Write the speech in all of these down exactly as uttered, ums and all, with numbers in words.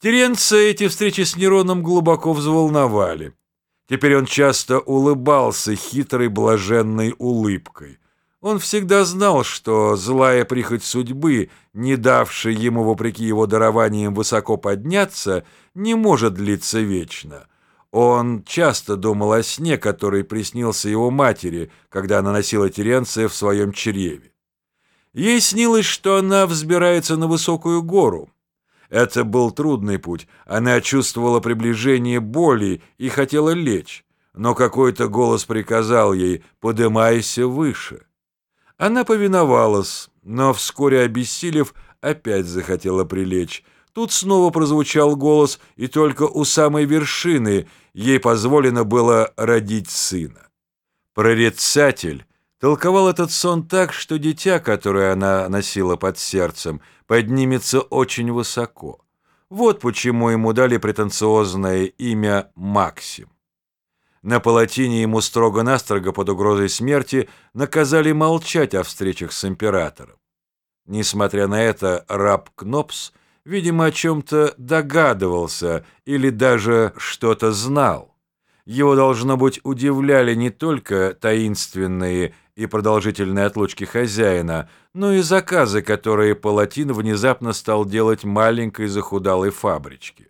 Теренция эти встречи с Нероном глубоко взволновали. Теперь он часто улыбался хитрой блаженной улыбкой. Он всегда знал, что злая прихоть судьбы, не давшая ему, вопреки его дарованиям, высоко подняться, не может длиться вечно. Он часто думал о сне, который приснился его матери, когда она носила Теренция в своем чреве. Ей снилось, что она взбирается на высокую гору. Это был трудный путь, она чувствовала приближение боли и хотела лечь, но какой-то голос приказал ей: «Подымайся выше». Она повиновалась, но вскоре, обессилев, опять захотела прилечь. Тут снова прозвучал голос, и только у самой вершины ей позволено было родить сына. Прорицатель толковал этот сон так, что дитя, которое она носила под сердцем, поднимется очень высоко. Вот почему ему дали претенциозное имя Максим. На Палатине ему строго-настрого под угрозой смерти наказали молчать о встречах с императором. Несмотря на это, раб Кнопс, видимо, о чем-то догадывался или даже что-то знал. Его, должно быть, удивляли не только таинственные и продолжительные отлучки хозяина, но и заказы, которые Палатин внезапно стал делать маленькой захудалой фабричке.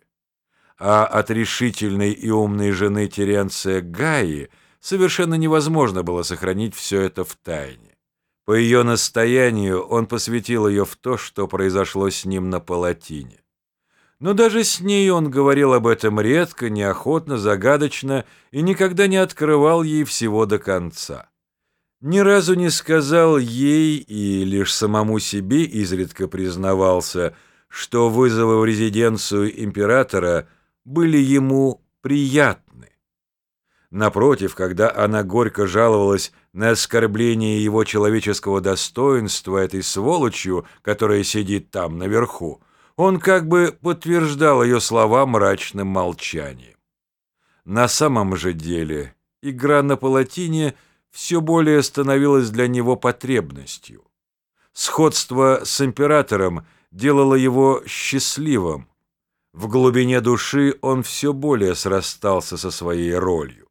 А от решительной и умной жены Теренция Гаи совершенно невозможно было сохранить все это в тайне. По ее настоянию он посвятил ее в то, что произошло с ним на Палатине. Но даже с ней он говорил об этом редко, неохотно, загадочно и никогда не открывал ей всего до конца. Ни разу не сказал ей и лишь самому себе изредка признавался, что вызовы в резиденцию императора были ему приятны. Напротив, когда она горько жаловалась на оскорбление его человеческого достоинства этой сволочью, которая сидит там наверху, он как бы подтверждал ее слова мрачным молчанием. На самом же деле игра на Палатине все более становилась для него потребностью. Сходство с императором делало его счастливым. В глубине души он все более срастался со своей ролью.